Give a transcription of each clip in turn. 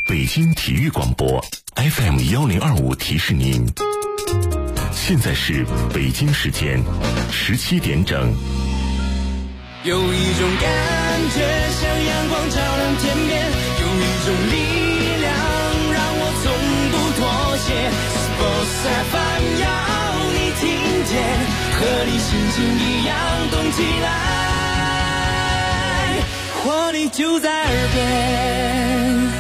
北京体育广播 FM1025提示您，现在是北京时间17点整。 有一种感觉像阳光照亮天边，有一种力量让我从不妥协。Sports FM 要你听见，和你心情一样动起来，活力就在耳边。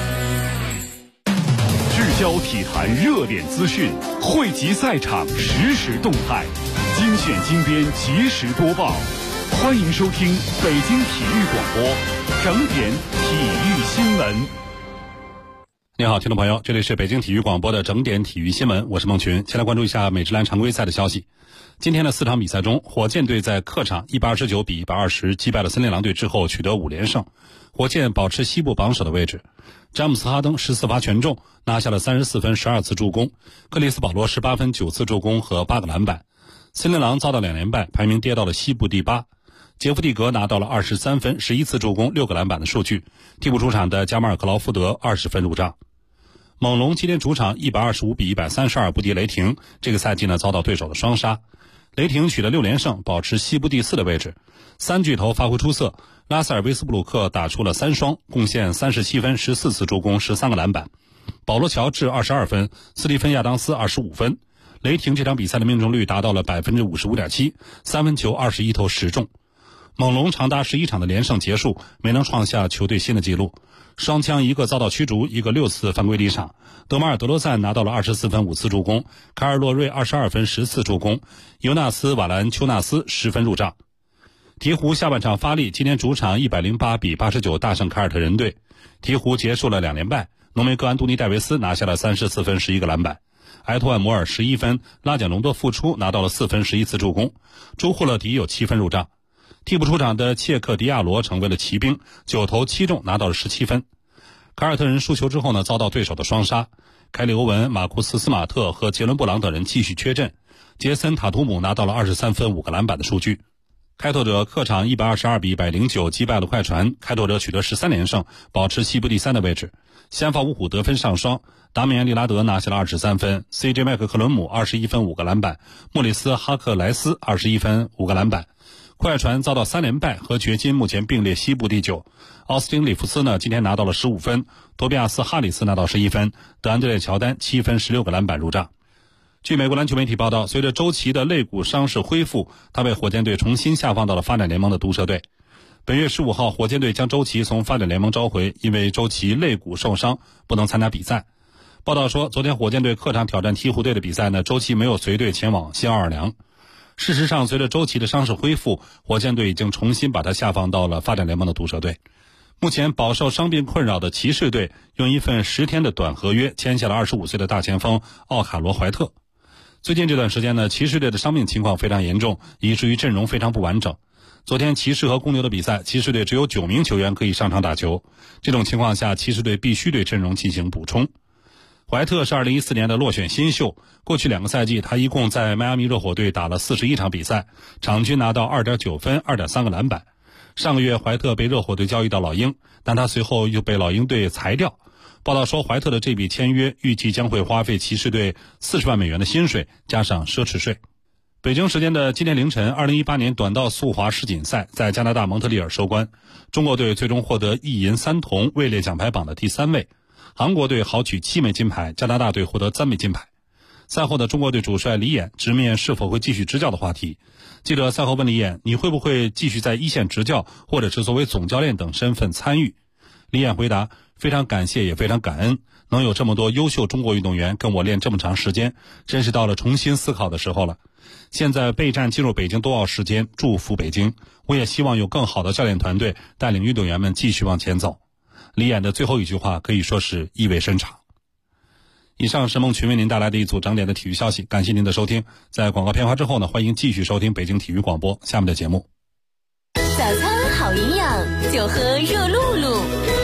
聚焦体坛热点资讯，汇集赛场实时动态，精选精编及时播报。欢迎收听北京体育广播整点体育新闻。 你好，听众朋友，这里是北京体育广播的整点体育新闻，我是孟群。先来关注一下美职篮常规赛的消息。今天的4场比赛中，火箭队在客场129比120击败了森林狼队之后取得5连胜，火箭保持西部榜首的位置。詹姆斯哈登14发全中，拿下了34分12次助攻，克里斯保罗18分9次助攻和8个篮板。森林狼遭到2连败，排名跌到了西部第8。杰夫蒂格拿到了23分11次助攻6个篮板的数据，替补出场的加马尔克劳福德20分入账。猛龙今天主场125比132不敌雷霆，这个赛季呢遭到对手的双杀。雷霆取得6连胜，保持西部第4的位置。三巨头发挥出色，拉塞尔·威斯布鲁克打出了3双，贡献37分14次助攻13个篮板。保罗·乔治22分，斯蒂芬·亚当斯25分。雷霆这场比赛的命中率达到了 55.7%， 三分球21投10中。猛龙长达11场的连胜结束，没能创下球队新的纪录。双枪一个遭到驱逐，一个6次犯规离场。德马尔·德罗赞拿到了24分5次助攻，凯尔·洛瑞22分10次助攻，尤纳斯·瓦兰丘纳斯10分入账。鹈鹕下半场发力，今天主场108比89大胜凯尔特人队。鹈鹕结束了2连败，浓眉哥安东尼·戴维斯拿下了34分11个篮板，埃托万·摩尔11分，拉贾隆多复出拿到了4分11次助攻，朱霍勒迪有7分入账。替补出场的切克迪亚罗成为了骑兵，9投7中拿到了17分。凯尔特人输球之后呢，遭到对手的双杀，凯里欧文、马库斯·斯马特和杰伦布朗等人继续缺阵，杰森塔图姆拿到了23分5个篮板的数据。开拓者客场122比109击败了快船，开拓者取得13连胜，保持西部第3的位置。先发五虎得分上双，达米安·利拉德拿下了23分， CJ 麦克克伦姆21分5个篮板，莫里斯·哈克莱斯21分5个篮板。快船遭到3连败，和掘金目前并列西部第9。奥斯汀·里弗斯呢今天拿到了15分，多比亚斯·哈里斯拿到11分，德安德烈·乔丹7分16个篮板入账。据美国篮球媒体报道，随着周琦的肋骨伤势恢复，他被火箭队重新下放到了发展联盟的毒蛇队。本月15号，火箭队将周琦从发展联盟召回，因为周琦肋骨受伤不能参加比赛。报道说，昨天火箭队客场挑战鹈鹕队的比赛呢，周琦没有随队前往新奥尔良。事实上，随着周琦的伤势恢复，火箭队已经重新把他下放到了发展联盟的毒蛇队。目前饱受伤病困扰的骑士队用一份10天的短合约签下了25岁的大前锋奥卡罗怀特。最近这段时间呢，骑士队的伤病情况非常严重，以至于阵容非常不完整。昨天骑士和公牛的比赛，骑士队只有9名球员可以上场打球，这种情况下骑士队必须对阵容进行补充。怀特是2014年的落选新秀，过去2个赛季他一共在迈阿密热火队打了41场比赛，场均拿到 2.9 分 2.3 个篮板。上个月怀特被热火队交易到老鹰，但他随后又被老鹰队裁掉。报道说，怀特的这笔签约预计将会花费骑士队40万美元的薪水，加上奢侈税。北京时间的今天凌晨，2018年短道速滑世锦赛在加拿大蒙特利尔收官，中国队最终获得1银3铜，位列奖牌榜的第3位。韩国队豪取7枚金牌，加拿大队获得3枚金牌。赛后的中国队主帅李岩直面是否会继续执教的话题。记者赛后问李岩，你会不会继续在一线执教，或者是作为总教练等身份参与？李岩回答，非常感谢也非常感恩，能有这么多优秀中国运动员跟我练这么长时间，真是到了重新思考的时候了。现在备战进入北京冬奥时间，祝福北京，我也希望有更好的教练团队带领运动员们继续往前走。李岩的最后一句话可以说是意味深长。以上是孟群为您带来的一组整点的体育消息，感谢您的收听。在广告片花之后呢，欢迎继续收听北京体育广播下面的节目。 早餐好营养，就喝热露露。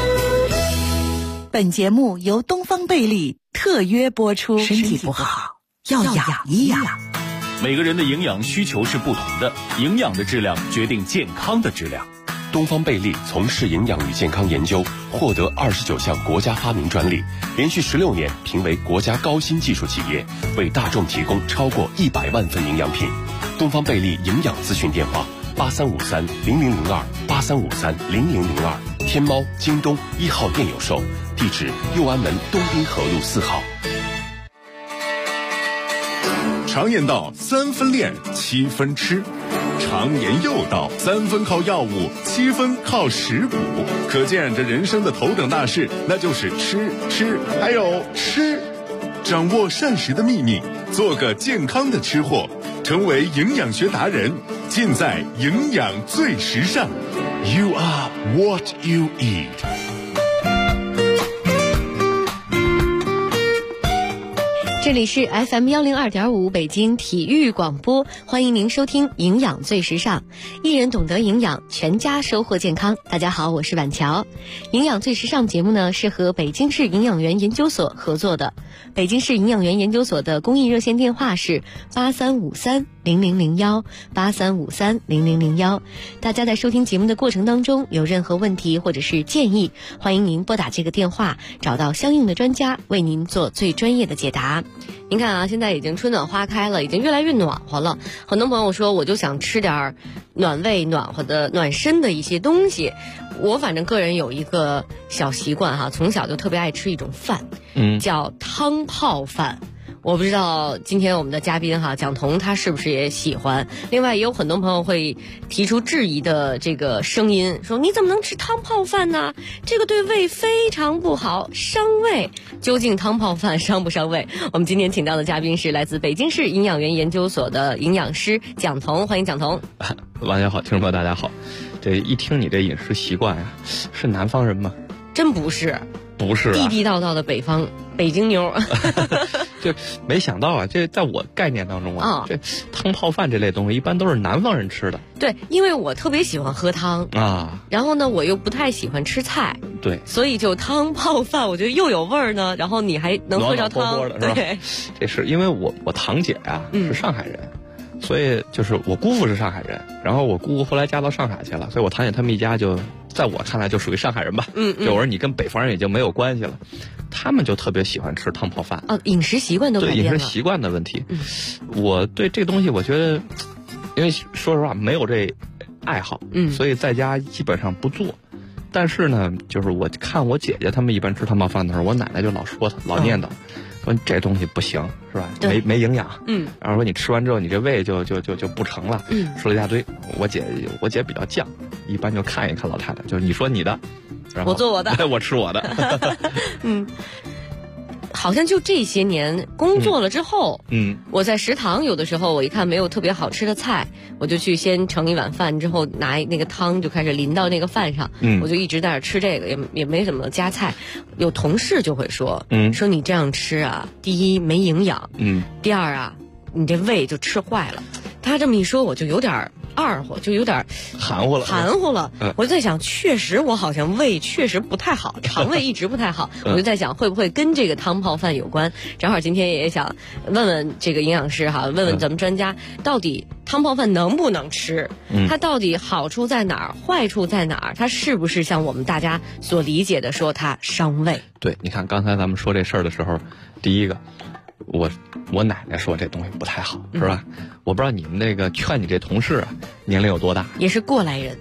本节目由东方贝利特约播出。身体不好要养一养。 每个人的营养需求是不同的，营养的质量决定健康的质量。 东方贝利从事营养与健康研究，获得29项国家发明专利，连续16年评为国家高新技术企业，为大众提供超过100万份营养品。东方贝利营养咨询电话83530002，83530002，天猫、京东1号店有售，地址右安门东滨河路4号。 常言道3分练7分吃，常言又道3分靠药物7分靠食补，可见这人生的头等大事那就是吃还有吃。掌握膳食的秘密，做个健康的吃货，成为营养学达人，尽在营养最时尚。 You are what you eat。 这里是 FM102.5 北京体育广播，欢迎您收听营养最时尚，一人懂得营养，全家收获健康。大家好，我是婉乔。营养最时尚节目呢是和北京市营养员研究所合作的，北京市营养员研究所的公益热线电话是83530001，83530001。大家在收听节目的过程当中有任何问题或者是建议，欢迎您拨打这个电话，找到相应的专家为您做最专业的解答。您看啊，现在已经春暖花开了，已经越来越暖和了。很多朋友说，我就想吃点暖胃、暖和的、暖身的一些东西。我反正个人有一个小习惯哈，从小就特别爱吃一种饭，叫汤泡饭。我不知道今天我们的嘉宾哈蒋彤他是不是也喜欢。另外也有很多朋友会提出质疑的这个声音，说你怎么能吃汤泡饭呢？这个对胃非常不好，伤胃。究竟汤泡饭伤不伤胃？我们今天请到的嘉宾是来自北京市营养员研究所的营养师蒋彤，欢迎蒋彤。 晚上好，听众朋友大家好。这一听你这饮食习惯呀，是南方人吗？ 真不是， 不是、啊， 地地道道的北京妞。 就没想到啊，这在我概念当中啊，这汤泡饭这类东西一般都是南方人吃的。 对，因为我特别喜欢喝汤啊， 然后呢，我又不太喜欢吃菜， 对， 所以就汤泡饭，我觉得又有味儿呢，然后你还能喝着汤， 暖和的是吧？ 对， 这是因为我堂姐啊是上海人。所以就是我姑父是上海人，然后我姑姑后来嫁到上海去了，所以我堂姐他们一家就在我看来就属于上海人吧。就我说你跟北方人已经没有关系了，他们就特别喜欢吃汤泡饭。 饮食习惯都改变了。 对，饮食习惯的问题。我对这个东西我觉得，因为说实话没有这爱好，所以在家基本上不做。但是呢，就是我看我姐姐他们一般吃汤泡饭的时候，我奶奶就老说她，老念叨。说这东西不行是吧？没营养。然后说你吃完之后你这胃就不成了。说了一大堆。我姐比较犟，一般就看一看老太太，就是你说你的，然后我做我的， 我吃我的。 好像就这些年工作了之后，我在食堂有的时候我一看没有特别好吃的菜，我就去先盛一碗饭，之后拿那个汤就开始淋到那个饭上，我就一直在那吃这个，也没怎么加菜。有同事就会说，说你这样吃啊，第一没营养，第二啊，你这胃就吃坏了。他这么一说，我就有点二货，就有点含糊了。 我就在想，确实我好像胃确实不太好，肠胃一直不太好。我就在想，会不会跟这个汤泡饭有关？正好今天也想问问这个营养师哈，问问咱们专家，到底汤泡饭能不能吃？它到底好处在哪儿，坏处在哪儿？它是不是像我们大家所理解的说它伤胃？ 对，你看刚才咱们说这事儿的时候，第一个。我奶奶说这东西不太好，是吧？我不知道你们那个劝你这同事啊，年龄有多大？ 也是过来人，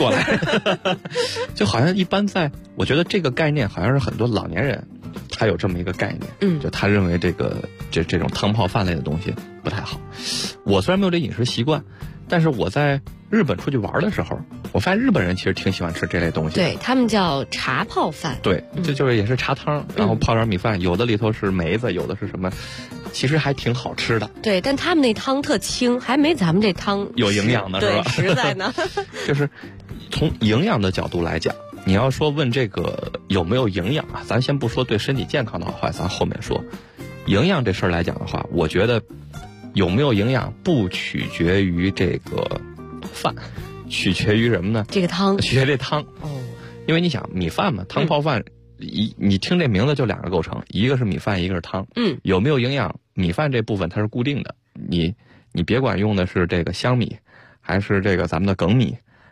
就好像一般我觉得这个概念好像是很多老年人他有这么一个概念，就他认为这种汤泡饭类的东西不太好。我虽然没有这饮食习惯，但是我在日本出去玩的时候，我发现日本人其实挺喜欢吃这类东西的。 对，他们叫茶泡饭。 对，这就是也是茶汤，然后泡点米饭，有的里头是梅子，有的是什么，其实还挺好吃的。 对，但他们那汤特清，还没咱们这汤有营养的是吧？ 对，实在呢。 就是从营养的角度来讲，你要说问这个有没有营养啊，咱先不说对身体健康的好坏，咱后面说。营养这事儿来讲的话，我觉得有没有营养不取决于这个饭，取决于什么呢？ 这个汤， 取决于这汤。因为你想米饭嘛，汤泡饭，你听这名字就两个构成，一个是米饭，一个是汤。有没有营养？米饭这部分它是固定的，你别管用的是这个香米，还是这个咱们的梗米，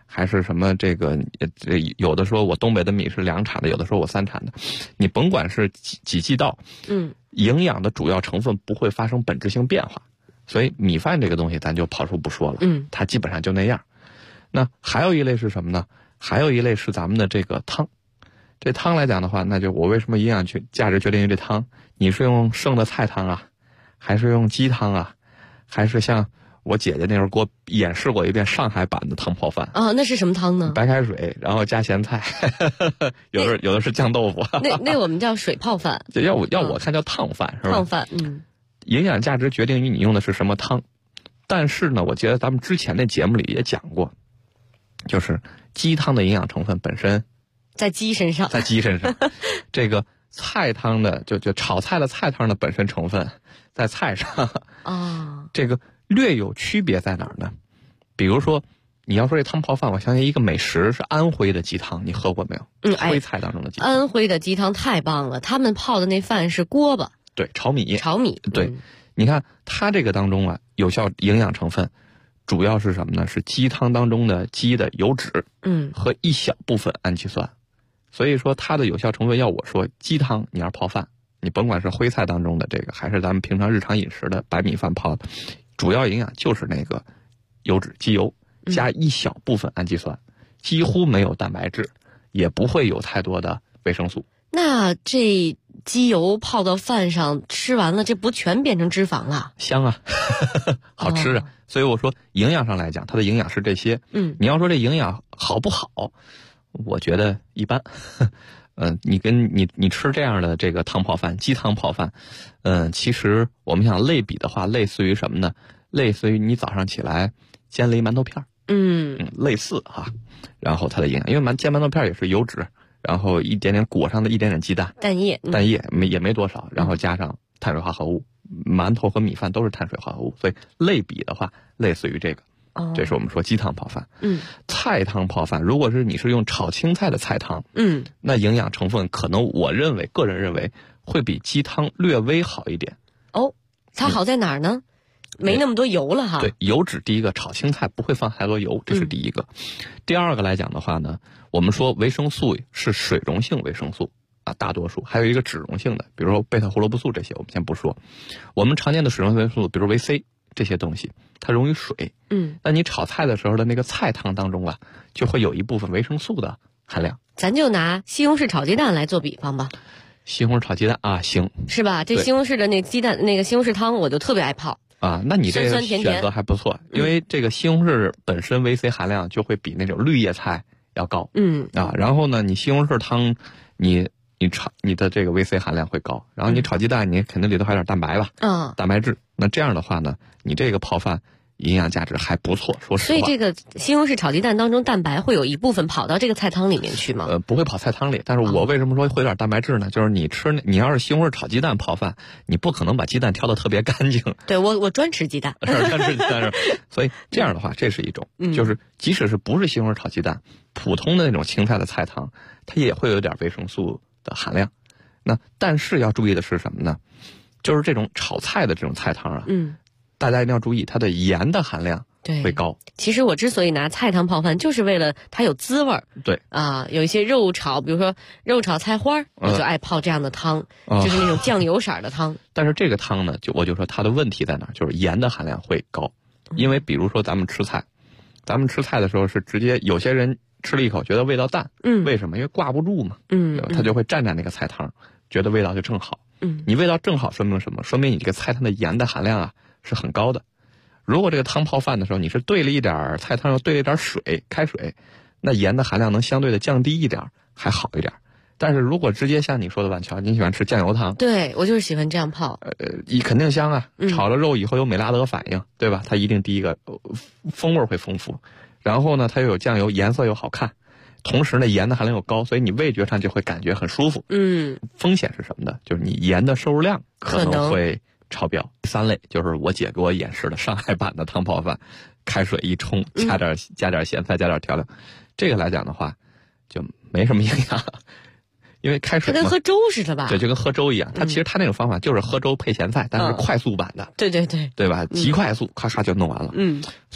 还是什么有的说我东北的米是2产的，有的说我3产的，你甭管是几季稻，营养的主要成分不会发生本质性变化，所以米饭这个东西咱就抛出不说了，它基本上就那样。那还有一类是什么呢？还有一类是咱们的这个汤。这汤来讲的话，那就我为什么营养价值决定于这汤？你是用剩的菜汤啊，还是用鸡汤啊，还是像我姐姐那时候给我演示过一遍上海版的汤泡饭啊？那是什么汤呢？ 白开水，然后加咸菜，有的是酱豆腐。 那我们叫水泡饭。 要我看叫烫饭，是吧？ 烫饭， 营养价值决定于你用的是什么汤。但是呢，我觉得咱们之前那节目里也讲过，就是鸡汤的营养成分本身在鸡身上， 这个菜汤的就炒菜的菜汤的本身成分在菜上这个略有区别在哪儿呢？比如说你要说这汤泡饭，我相信一个美食是安徽的鸡汤，你喝过没有？徽菜当中的鸡汤。 安徽的鸡汤太棒了，他们泡的那饭是锅巴， 对，炒米。 对， 你看它这个当中啊，有效营养成分主要是什么呢？是鸡汤当中的鸡的油脂，和一小部分氨基酸。所以说它的有效成分，要我说鸡汤你要泡饭，你甭管是徽菜当中的这个，还是咱们平常日常饮食的白米饭泡的，主要营养就是那个油脂鸡油加一小部分氨基酸，几乎没有蛋白质，也不会有太多的维生素。 那这鸡油泡到饭上吃完了，这不全变成脂肪了？ 香啊好吃啊。所以我说营养上来讲，它的营养是这些。你要说这营养好不好，我觉得一般。你吃这样的这个汤泡饭，鸡汤泡饭，其实我们想类比的话，类似于什么呢？类似于你早上起来煎了一馒头片，类似哈。然后它的营养，因为煎馒头片也是油脂，然后一点点裹上的一点点鸡蛋， 蛋液也没多少，然后加上碳水化合物，馒头和米饭都是碳水化合物，所以类比的话，类似于这个。这是我们说鸡汤泡饭。菜汤泡饭，如果是你是用炒青菜的菜汤，那营养成分可能个人认为会比鸡汤略微好一点。 它好在哪儿呢？没那么多油了哈。 对，油脂第一个，炒青菜不会放太多油，这是第一个。第二个来讲的话呢，我们说维生素是水溶性维生素啊，大多数还有一个脂溶性的，比如说贝塔胡萝卜素这些，我们先不说。我们常见的水溶性维生素，比如维 C 这些东西，它溶于水。那你炒菜的时候的那个菜汤当中啊，就会有一部分维生素的含量。 咱就拿西红柿炒鸡蛋来做比方吧。 西红柿炒鸡蛋啊，行， 是吧？这西红柿的那鸡蛋那个西红柿汤，我就特别爱泡啊。那你这个选择还不错，因为这个西红柿本身维 C 含量就会比那种绿叶菜要高。然后呢，你西红柿汤，你炒你的这个维 C 含量会高，然后你炒鸡蛋，你肯定里头还有点蛋白吧？蛋白质。那这样的话呢，你这个泡饭营养价值还不错，说实话。 所以这个西红柿炒鸡蛋当中，蛋白会有一部分跑到这个菜汤里面去吗？ 不会跑菜汤里，但是我为什么说会有点蛋白质呢？就是你要是西红柿炒鸡蛋泡饭，你不可能把鸡蛋挑得特别干净。 对，我专吃鸡蛋， 专吃鸡蛋。所以这样的话，这是一种，就是即使是不是西红柿炒鸡蛋，普通的那种青菜的菜汤，它也会有点维生素的含量。那但是要注意的是什么呢？就是这种炒菜的这种菜汤啊，大家一定要注意它的盐的含量会高。 其实我之所以拿菜汤泡饭，就是为了它有滋味儿。 对啊，有一些肉炒，比如说肉炒菜花，我就爱泡这样的汤，就是那种酱油色的汤。 但是这个汤呢，我就说它的问题在哪儿，就是盐的含量会高。因为比如说咱们吃菜的时候是直接，有些人吃了一口觉得味道淡，为什么？因为挂不住嘛，他就会蘸那个菜汤，觉得味道就正好。你味道正好说明什么？说明你这个菜汤的盐的含量啊是很高的。如果这个汤泡饭的时候，你是兑了一点菜汤，又兑了一点水，开水，那盐的含量能相对的降低一点，还好一点。但是如果直接像你说的婉乔，你喜欢吃酱油汤， 对，我就是喜欢这样泡。 肯定香啊，炒了肉以后有美拉德反应，对吧？它一定第一个风味会丰富，然后呢它又有酱油，颜色又好看。同时呢，盐的含量又高，所以你味觉上就会感觉很舒服。风险是什么呢？就是你盐的摄入量可能会超标。第三类就是我姐给我演示的上海版的汤泡饭，开水一冲，加点咸菜，加点调料。这个来讲的话，就没什么营养，因为开水它跟喝粥似的吧？ 对，就跟喝粥一样。它其实它那种方法就是喝粥配咸菜，但是快速版的。 对， 对吧？极快速，咔咔就弄完了。所以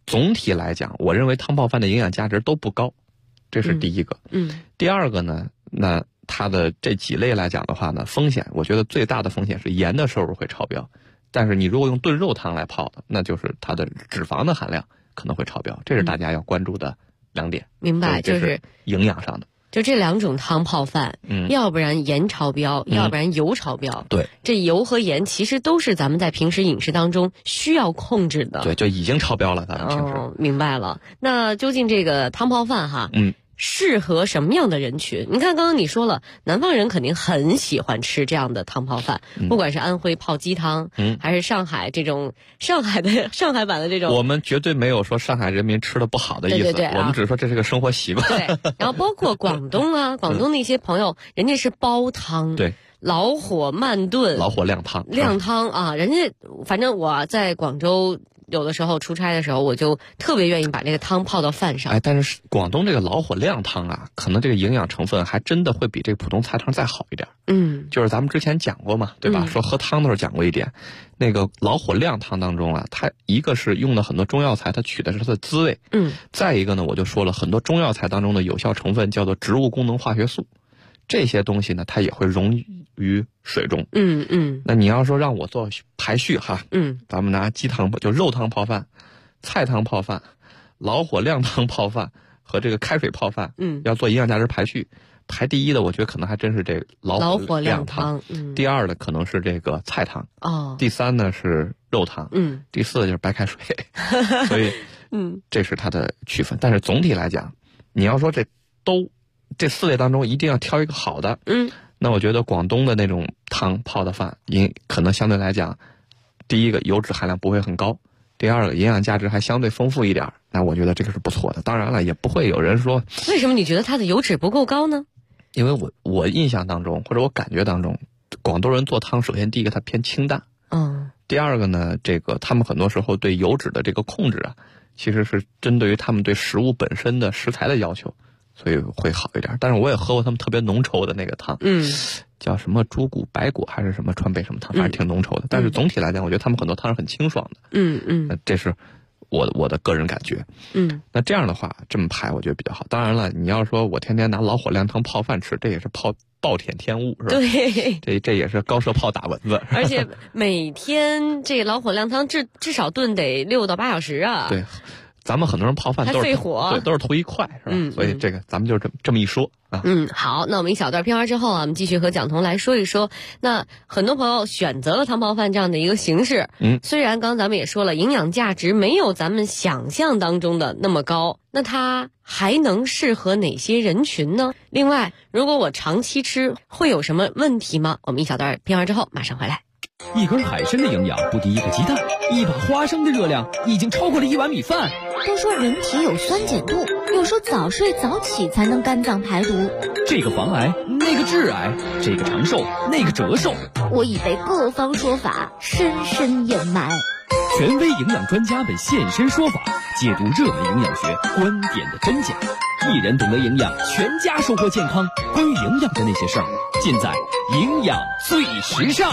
总体来讲，我认为汤泡饭的营养价值都不高，这是第一个。第二个呢，那它的这几类来讲的话呢，风险，我觉得最大的风险是盐的摄入会超标。但是你如果用炖肉汤来泡的，那就是它的脂肪的含量可能会超标，这是大家要关注的2点。 明白， 就是营养上的。 就这2种汤泡饭，要不然盐超标，要不然油超标。 对， 这油和盐其实都是咱们在平时饮食当中需要控制的。 对，就已经超标了，咱们平时。 明白了。那究竟这个汤泡饭哈，适合什么样的人群？你看刚刚你说了，南方人肯定很喜欢吃这样的汤泡饭，不管是安徽泡鸡汤，还是上海这种上海版的这种， 我们绝对没有说上海人民吃的不好的意思， 对我们只是说这是个生活习惯。 对，然后包括广东啊，广东那些朋友，人家是煲汤， 对， 老火慢炖， 老火靓汤啊，人家反正我在广州。有的时候出差的时候，我就特别愿意把这个汤泡到饭上。 但是广东这个老火靓汤啊，可能这个营养成分还真的会比这个普通菜汤再好一点。就是咱们之前讲过嘛，对吧？说喝汤的时候讲过一点，那个老火靓汤当中啊，它一个是用的很多中药材，它取的是它的滋味。再一个呢，我就说了很多中药材当中的有效成分叫做植物功能化学素。这些东西呢，它也会溶于水中。那你要说让我做排序哈，咱们拿鸡汤就肉汤泡饭、菜汤泡饭、老火靓汤泡饭和这个开水泡饭，要做营养价值排序。排第一的，我觉得可能还真是这老火靓汤。第二的可能是这个菜汤。第三呢是肉汤。第四就是白开水。所以，这是它的区分。但是总体来讲，你要说这4类当中一定要挑一个好的，那我觉得广东的那种汤泡的饭，可能相对来讲，第一个油脂含量不会很高，第二个营养价值还相对丰富一点，那我觉得这个是不错的。当然了，也不会有人说为什么你觉得它的油脂不够高呢？ 因为我印象当中或者我感觉当中，广东人做汤，首先第一个它偏清淡，第二个呢，这个他们很多时候对油脂的这个控制啊，其实是针对于他们对食物本身的食材的要求。所以会好一点，但是我也喝过他们特别浓稠的那个汤，叫什么猪骨白果还是什么川贝什么汤，反正挺浓稠的。但是总体来讲，我觉得他们很多汤是很清爽的。这是我的个人感觉。那这样的话，这么排我觉得比较好。当然了，你要说我天天拿老火靓汤泡饭吃，这也是暴殄天物，是吧？ 对， 这也是高射炮打蚊子。 而且每天这老火靓汤至少炖得6到8小时啊。 对。咱们很多人泡饭都是费火， 对，都是图一快，是吧？所以这个咱们就这么一说啊。 好，那我们一小段片花之后啊，我们继续和蒋彤来说一说。那很多朋友选择了汤泡饭这样的一个形式，虽然刚刚咱们也说了，营养价值没有咱们想象当中的那么高，那它还能适合哪些人群呢？另外，如果我长期吃，会有什么问题吗？我们一小段片花之后马上回来。 一根海参的营养不敌一个鸡蛋，一把花生的热量已经超过了1碗米饭。 都说人体有酸碱度，有说早睡早起才能肝脏排毒。 这个防癌，那个致癌，这个长寿，那个折寿。 我已被各方说法深深掩埋。 权威营养专家们现身说法，解读热门营养学观点的真假。一人懂得营养，全家收获健康。关于营养的那些事儿，尽在营养最时尚。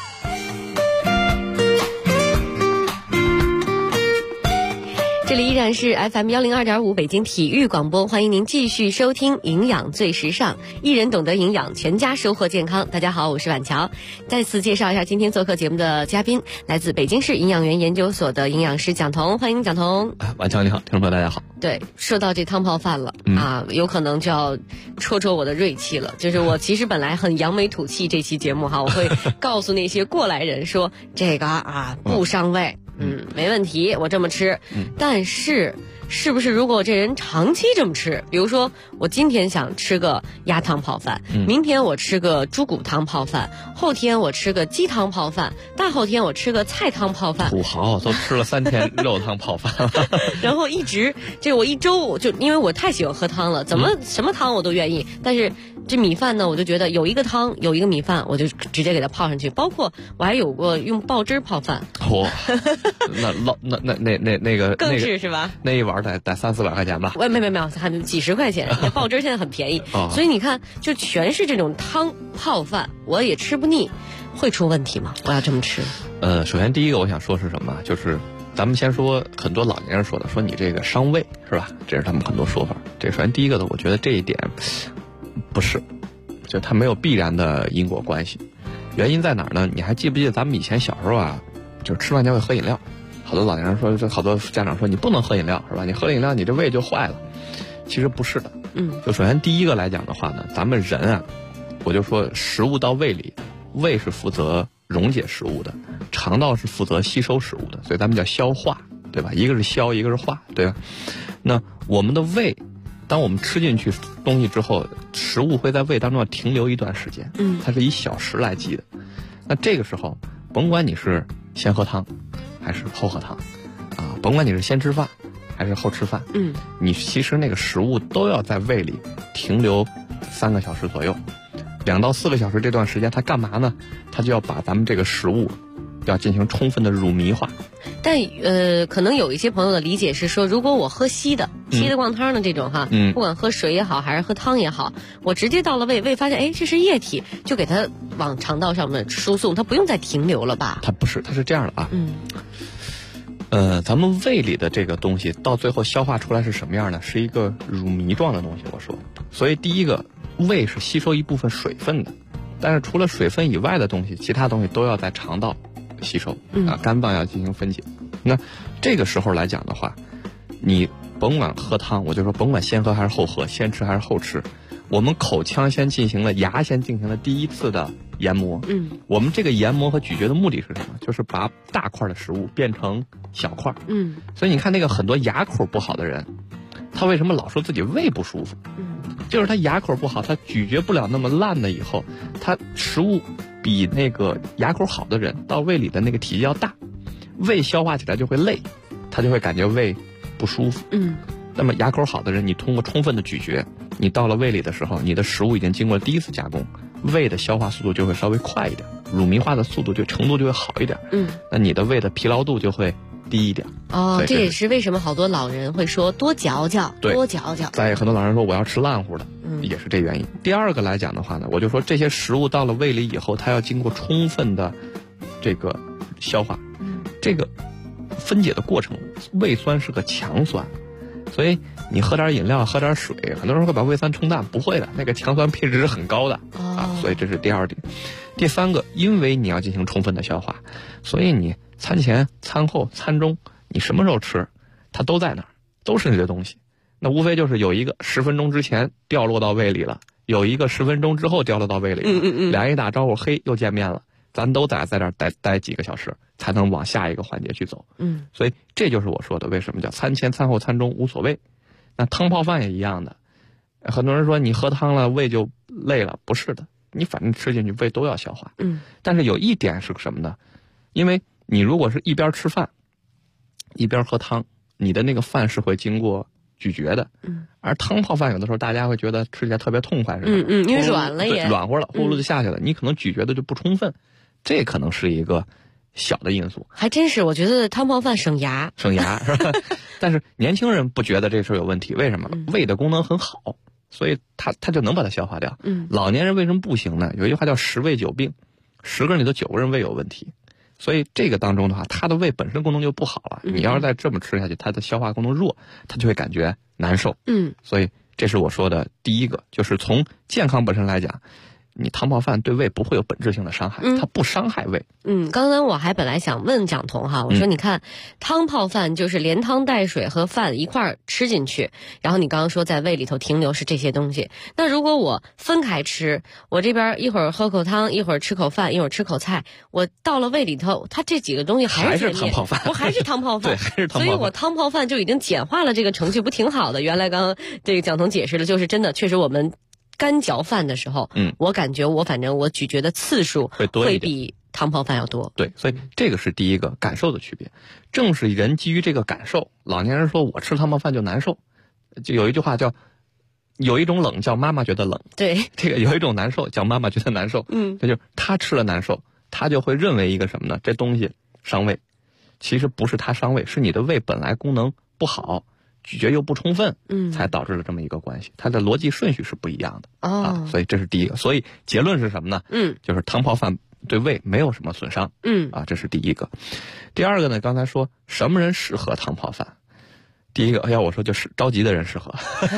这里依然是 FM 102.5北京体育广播，欢迎您继续收听营养最时尚，一人懂得营养，全家收获健康。大家好，我是婉乔。再次介绍一下今天做客节目的嘉宾，来自北京市营养园研究所的营养师蒋彤，欢迎蒋彤。 婉乔你好，听众朋友大家好。 对，说到这汤泡饭了有可能就要戳我的锐气了。就是我其实本来很扬眉吐气，这期节目我会告诉那些过来人说这个不伤胃。没问题，我这么吃。但是不是如果这人长期这么吃，比如说我今天想吃个鸭汤泡饭，明天我吃个猪骨汤泡饭，后天我吃个鸡汤泡饭，大后天我吃个菜汤泡饭。 土豪都吃了3天肉汤泡饭了。 然后一直我1周就因为我太喜欢喝汤了，什么汤我都愿意，但是这米饭呢，我就觉得有一个汤有一个米饭，我就直接给它泡上去。包括我还有过用爆汁泡饭。 那个更是吧？ 那一碗得300-400块钱吧？ 没有，还几十块钱。爆汁现在很便宜，所以你看，就全是这种汤泡饭，我也吃不腻，会出问题吗？我要这么吃？ 首先第一个我想说是什么？就是咱们先说很多老年人说的，说你这个伤胃是吧？这是他们很多说法。这首先第一个呢，我觉得这一点不是，就它没有必然的因果关系。原因在哪儿呢？你还记不记得咱们以前小时候啊，就是吃饭前会喝饮料，好多老年人说，这好多家长说你不能喝饮料是吧？你喝了饮料你这胃就坏了。其实不是的。就首先第一个来讲的话呢，咱们人啊，我就说食物到胃里，胃是负责溶解食物的，肠道是负责吸收食物的，所以咱们叫消化，对吧？一个是消，一个是化，对吧？那我们的胃，当我们吃进去东西之后，食物会在胃当中要停留一段时间，它是以小时来计的。那这个时候，甭管你是先喝汤还是后喝汤，啊，甭管你是先吃饭还是后吃饭，你其实那个食物都要在胃里停留3个小时左右，2到4个小时这段时间，它干嘛呢？它就要把咱们这个食物要进行充分的乳糜化。 但可能有一些朋友的理解是说，如果我喝稀的灌汤的这种哈，不管喝水也好还是喝汤也好，我直接到了胃发现哎这是液体，就给它往肠道上面输送，它不用再停留了吧？ 它不是，它是这样的啊。咱们胃里的这个东西到最后消化出来是什么样呢？是一个乳糜状的东西，我说。所以第一个，胃是吸收一部分水分的，但是除了水分以外的东西，其他东西都要在肠道吸收啊，肝脏要进行分解。那这个时候来讲的话，你甭管喝汤，我就说甭管先喝还是后喝，先吃还是后吃，我们口腔先进行了，牙先进行了第一次的研磨。我们这个研磨和咀嚼的目的是什么？就是把大块的食物变成小块。所以你看那个很多牙口不好的人，他为什么老说自己胃不舒服？就是他牙口不好，他咀嚼不了那么烂的以后，他食物比那个牙口好的人到胃里的那个体积要大，胃消化起来就会累，他就会感觉胃不舒服。那么牙口好的人，你通过充分的咀嚼，你到了胃里的时候，你的食物已经经过第一次加工，胃的消化速度就会稍微快一点，乳糜化的速度程度就会好一点。那你的胃的疲劳度就会低一点。 这也是为什么好多老人会说多嚼嚼，多嚼嚼。 再很多老人说我要吃烂乎的，也是这原因。第二个来讲的话呢，我就说这些食物到了胃里以后，它要经过充分的这个消化，这个分解的过程，胃酸是个强酸，所以你喝点饮料喝点水，很多人会把胃酸冲淡，不会的，那个强酸配置是很高的。所以这是第二点。第三个，因为你要进行充分的消化，所以你餐前餐后餐中你什么时候吃它都在那儿，都是那些东西。那无非就是有一个10分钟之前掉落到胃里了，有一个10分钟之后掉落到胃里了，俩人一打招呼，嘿，又见面了，咱都在这儿待几个小时才能往下一个环节去走。所以这就是我说的为什么叫餐前餐后餐中无所谓。那汤泡饭也一样的，很多人说你喝汤了胃就累了，不是的，你反正吃进去胃都要消化。但是有一点是什么呢？因为你如果是一边吃饭一边喝汤，你的那个饭是会经过咀嚼的。而汤泡饭有的时候大家会觉得吃起来特别痛快，是吧？ 因为软了也软和了，呼噜就下去了，你可能咀嚼的就不充分，这可能是一个小的因素。 还真是，我觉得汤泡饭省牙是吧？但是年轻人不觉得这事有问题，为什么？胃的功能很好，所以他就能把它消化掉。老年人为什么不行呢？有一句话叫10胃9病，10个人里头9个人胃有问题。所以这个当中的话，他的胃本身功能就不好了。你要是再这么吃下去，他的消化功能弱，他就会感觉难受。所以这是我说的第一个，就是从健康本身来讲，你汤泡饭对胃不会有本质性的伤害，它不伤害胃。 刚才我还本来想问蒋彤哈，我说你看汤泡饭就是连汤带水和饭一块儿吃进去，然后你刚刚说在胃里头停留是这些东西，那如果我分开吃，我这边一会儿喝口汤，一会儿吃口饭，一会儿吃口菜，我到了胃里头，它这几个东西还是汤泡饭， 我还是汤泡饭， 对，还是汤泡饭。 所以我汤泡饭就已经简化了这个程序，不挺好的？原来刚刚这个蒋彤解释了，就是真的，确实我们干嚼饭的时候，我感觉反正我咀嚼的次数会比汤泡饭要多。 对，所以这个是第一个感受的区别。正是人基于这个感受，老年人说我吃汤泡饭就难受，就有一句话叫有一种冷叫妈妈觉得冷。 对， 这个有一种难受叫妈妈觉得难受。这就是他吃了难受，他就会认为一个什么呢？这东西伤胃。其实不是他伤胃，是你的胃本来功能不好，咀嚼又不充分，才导致了这么一个关系。它的逻辑顺序是不一样的。所以这是第一个。所以结论是什么呢？就是汤泡饭对胃没有什么损伤。这是第一个。第二个呢，刚才说什么人适合汤泡饭？第一个，要我说就是着急的人适合，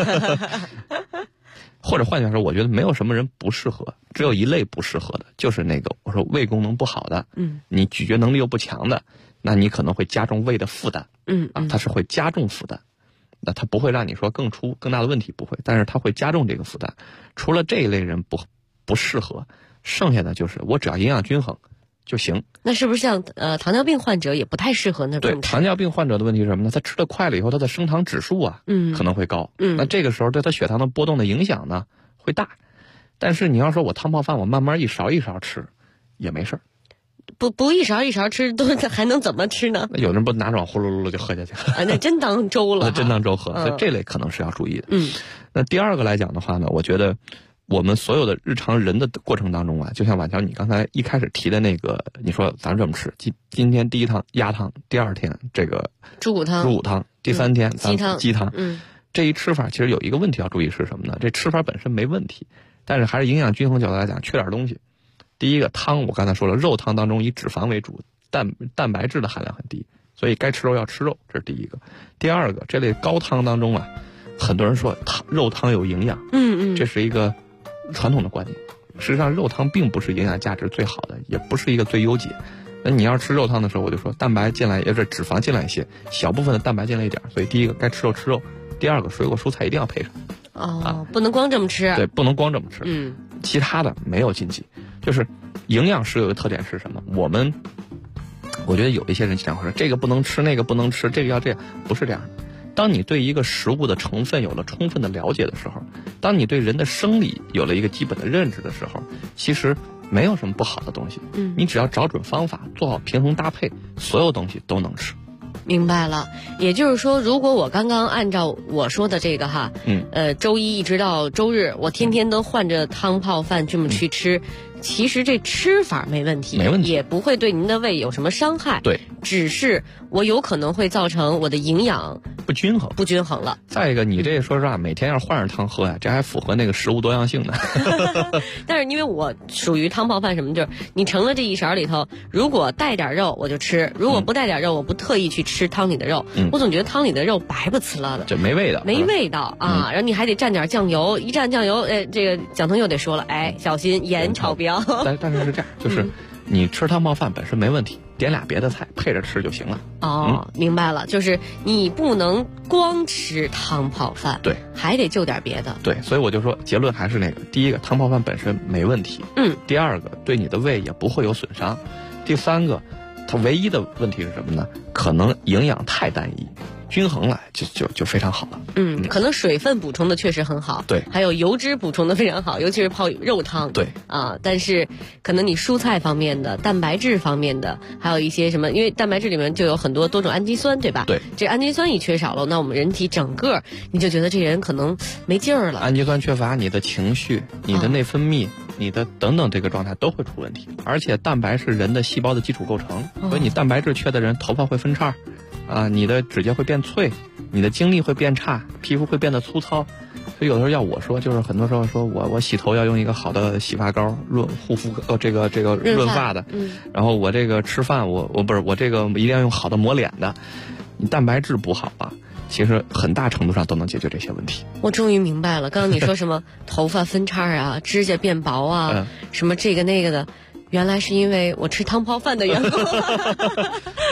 或者换句话说，我觉得没有什么人不适合，只有一类不适合的，就是那个我说胃功能不好的，你咀嚼能力又不强的，那你可能会加重胃的负担，它是会加重负担。那它不会让你说更出更大的问题，不会，但是它会加重这个负担。除了这一类人不适合，剩下的就是我只要营养均衡就行。 那是不是像糖尿病患者也不太适合那种？ 对，糖尿病患者的问题是什么呢？他吃的快了以后，他的升糖指数可能会高。那这个时候对他血糖的波动的影响呢会大。但是你要说我汤泡饭我慢慢一勺一勺吃也没事儿。 不一勺一勺吃，都还能怎么吃呢？ 有人不拿碗呼噜噜就喝下去了那真当粥了。 那真当粥喝，所以这类可能是要注意的。那第二个来讲的话呢，我觉得我们所有的日常人的过程当中就像婉乔你刚才一开始提的那个，你说咱这么吃，今天第一汤鸭汤，第二天这个猪骨汤， 第三天鸡汤。这一吃法其实有一个问题要注意是什么呢？这吃法本身没问题，但是还是营养均衡角度来讲缺点东西。第一个汤，我刚才说了，肉汤当中以脂肪为主，蛋白质的含量很低，所以该吃肉要吃肉，这是第一个。第二个，这类高汤当中很多人说肉汤有营养，这是一个传统的观念。实际上，肉汤并不是营养价值最好的，也不是一个最优解。那你要吃肉汤的时候，我就说蛋白进来，也是脂肪进来一些，小部分的蛋白进来一点。所以第一个该吃肉吃肉，第二个水果蔬菜一定要配上。 不能光这么吃。 对，不能光这么吃。其他的没有禁忌。就是营养师有个特点是什么？我觉得有一些人经常会说这个不能吃，那个不能吃，这个要这样，不是这样的。当你对一个食物的成分有了充分的了解的时候，当你对人的生理有了一个基本的认知的时候，其实没有什么不好的东西。你只要找准方法，做好平衡搭配，所有东西都能吃。 明白了，也就是说，如果我刚刚按照我说的这个周一一直到周日，我天天都换着汤泡饭这么去吃，其实这吃法没问题，也不会对您的胃有什么伤害。 对， 只是我有可能会造成我的营养不均衡了。再一个，你这说实话，每天要换着汤喝这还符合那个食物多样性呢。 但是因为我属于汤泡饭什么，就是你盛了这一勺里头，如果带点肉我就吃，如果不带点肉，我不特意去吃汤里的肉，我总觉得汤里的肉白不呲啦的， 这没味道， 然后你还得蘸点酱油，一蘸酱油，这个蒋腾又得说了，小心盐超标。 但是这样，就是你吃汤泡饭本身没问题，点俩别的菜配着吃就行了。 明白了，就是你不能光吃汤泡饭， 对， 还得就点别的。 对，所以我就说结论还是那个，第一个汤泡饭本身没问题，第二个对你的胃也不会有损伤，第三个它唯一的问题是什么呢？可能营养太单一。均衡了就非常好了。 可能水分补充的确实很好， 对， 还有油脂补充的非常好，尤其是泡肉汤， 对但是可能你蔬菜方面的、蛋白质方面的，还有一些什么，因为蛋白质里面就有很多多种氨基酸，对吧？ 对， 这氨基酸一缺少了，那我们人体整个你就觉得这人可能没劲儿了。 氨基酸缺乏，你的情绪、你的内分泌、你的等等这个状态都会出问题。而且蛋白是人的细胞的基础构成，所以你蛋白质缺的人，头发会分叉。你的指甲会变脆，你的精力会变差，皮肤会变得粗糙。所以有的时候要我说，就是很多时候说我洗头要用一个好的洗发膏，护肤这个润发的，然后我这个吃饭我这个一定要用好的抹脸的。你蛋白质补好了，其实很大程度上都能解决这些问题。 我终于明白了，刚刚你说什么头发分叉啊，指甲变薄什么这个那个的，原来是因为我吃汤泡饭的缘故。